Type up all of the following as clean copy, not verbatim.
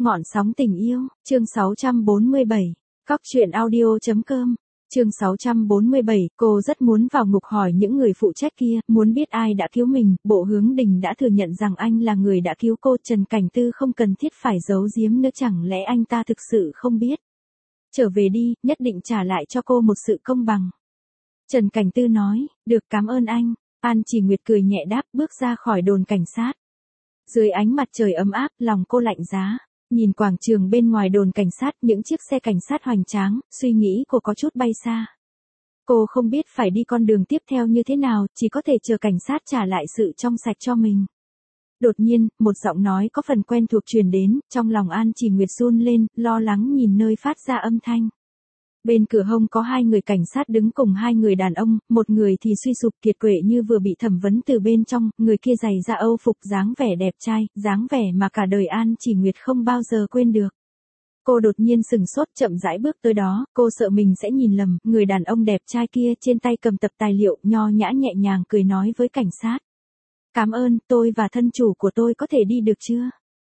Ngọn sóng tình yêu, chương 647, Cóc truyện audio.com, chương 647, cô rất muốn vào ngục hỏi những người phụ trách kia, muốn biết ai đã cứu mình, Bộ Hướng Đình đã thừa nhận rằng anh là người đã cứu cô, Trần Cảnh Tư không cần thiết phải giấu giếm nữa, chẳng lẽ anh ta thực sự không biết. Trở về đi, nhất định trả lại cho cô một sự công bằng. Trần Cảnh Tư nói, được, cảm ơn anh. An Chỉ Nguyệt cười nhẹ đáp, bước ra khỏi đồn cảnh sát. Dưới ánh mặt trời ấm áp, lòng cô lạnh giá. Nhìn quảng trường bên ngoài đồn cảnh sát, những chiếc xe cảnh sát hoành tráng, suy nghĩ cô có chút bay xa. Cô không biết phải đi con đường tiếp theo như thế nào, chỉ có thể chờ cảnh sát trả lại sự trong sạch cho mình. Đột nhiên, một giọng nói có phần quen thuộc truyền đến, trong lòng An Chỉ Nguyệt run lên, lo lắng nhìn nơi phát ra âm thanh. Bên cửa hông có hai người cảnh sát đứng cùng hai người đàn ông, một người thì suy sụp kiệt quệ như vừa bị thẩm vấn từ bên trong, người kia giày da Âu phục dáng vẻ đẹp trai, dáng vẻ mà cả đời An Chỉ Nguyệt không bao giờ quên được. Cô đột nhiên sừng sốt, chậm rãi bước tới đó, cô sợ mình sẽ nhìn lầm, người đàn ông đẹp trai kia trên tay cầm tập tài liệu, nho nhã nhẹ nhàng cười nói với cảnh sát. Cảm ơn, tôi và thân chủ của tôi có thể đi được chưa?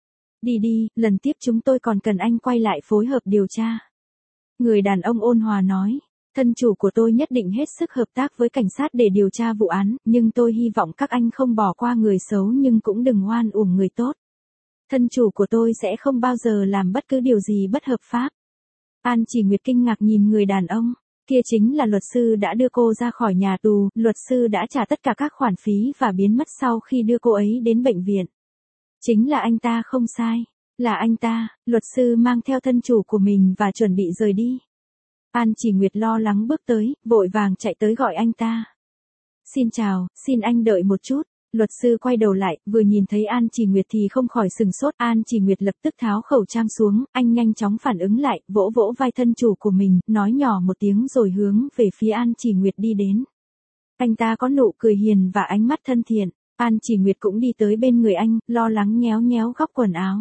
Đi đi, lần tiếp chúng tôi còn cần anh quay lại phối hợp điều tra. Người đàn ông ôn hòa nói, thân chủ của tôi nhất định hết sức hợp tác với cảnh sát để điều tra vụ án, nhưng tôi hy vọng các anh không bỏ qua người xấu nhưng cũng đừng oan uổng người tốt. Thân chủ của tôi sẽ không bao giờ làm bất cứ điều gì bất hợp pháp. An Chỉ Nguyệt kinh ngạc nhìn người đàn ông, kia chính là luật sư đã đưa cô ra khỏi nhà tù, luật sư đã trả tất cả các khoản phí và biến mất sau khi đưa cô ấy đến bệnh viện. Chính là anh ta không sai. Là anh ta, luật sư mang theo thân chủ của mình và chuẩn bị rời đi. An Chỉ Nguyệt lo lắng bước tới, vội vàng chạy tới gọi anh ta. Xin chào, xin anh đợi một chút. Luật sư quay đầu lại, vừa nhìn thấy An Chỉ Nguyệt thì không khỏi sừng sốt. An Chỉ Nguyệt lập tức tháo khẩu trang xuống, anh nhanh chóng phản ứng lại, vỗ vỗ vai thân chủ của mình, nói nhỏ một tiếng rồi hướng về phía An Chỉ Nguyệt đi đến. Anh ta có nụ cười hiền và ánh mắt thân thiện. An Chỉ Nguyệt cũng đi tới bên người anh, lo lắng nhéo nhéo góc quần áo.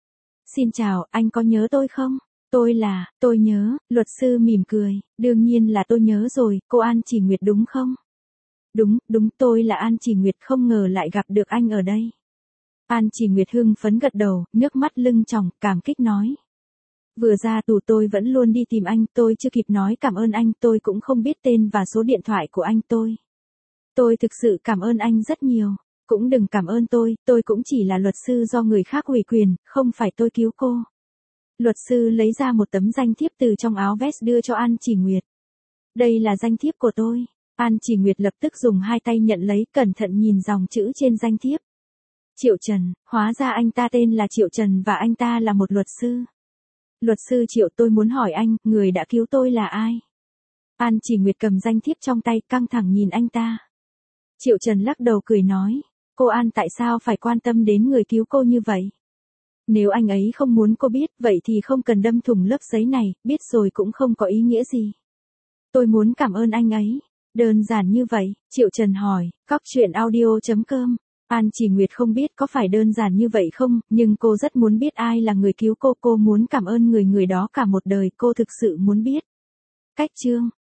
Xin chào, anh có nhớ tôi không? Tôi nhớ, luật sư mỉm cười, đương nhiên là tôi nhớ rồi, cô An Chỉ Nguyệt đúng không? Đúng, tôi là An Chỉ Nguyệt, không ngờ lại gặp được anh ở đây. An Chỉ Nguyệt hưng phấn gật đầu, nước mắt lưng tròng, cảm kích nói. Vừa ra tù tôi vẫn luôn đi tìm anh, tôi chưa kịp nói cảm ơn anh, tôi cũng không biết tên và số điện thoại của anh Tôi thực sự cảm ơn anh rất nhiều. Cũng đừng cảm ơn tôi cũng chỉ là luật sư do người khác ủy quyền, không phải tôi cứu cô. Luật sư lấy ra một tấm danh thiếp từ trong áo vest đưa cho An Chỉ Nguyệt. Đây là danh thiếp của tôi. An Chỉ Nguyệt lập tức dùng hai tay nhận lấy, cẩn thận nhìn dòng chữ trên danh thiếp. Triệu Trần, hóa ra anh ta tên là Triệu Trần và anh ta là một luật sư. Luật sư Triệu, tôi muốn hỏi anh, người đã cứu tôi là ai? An Chỉ Nguyệt cầm danh thiếp trong tay, căng thẳng nhìn anh ta. Triệu Trần lắc đầu cười nói. Cô An tại sao phải quan tâm đến người cứu cô như vậy? Nếu anh ấy không muốn cô biết, vậy thì không cần đâm thủng lớp giấy này, biết rồi cũng không có ý nghĩa gì. Tôi muốn cảm ơn anh ấy. Đơn giản như vậy, Triệu Trần hỏi, Cóc truyện audio.com. An Chỉ Nguyệt không biết có phải đơn giản như vậy không, nhưng cô rất muốn biết ai là người cứu cô muốn cảm ơn người đó cả một đời, cô thực sự muốn biết. Cách chương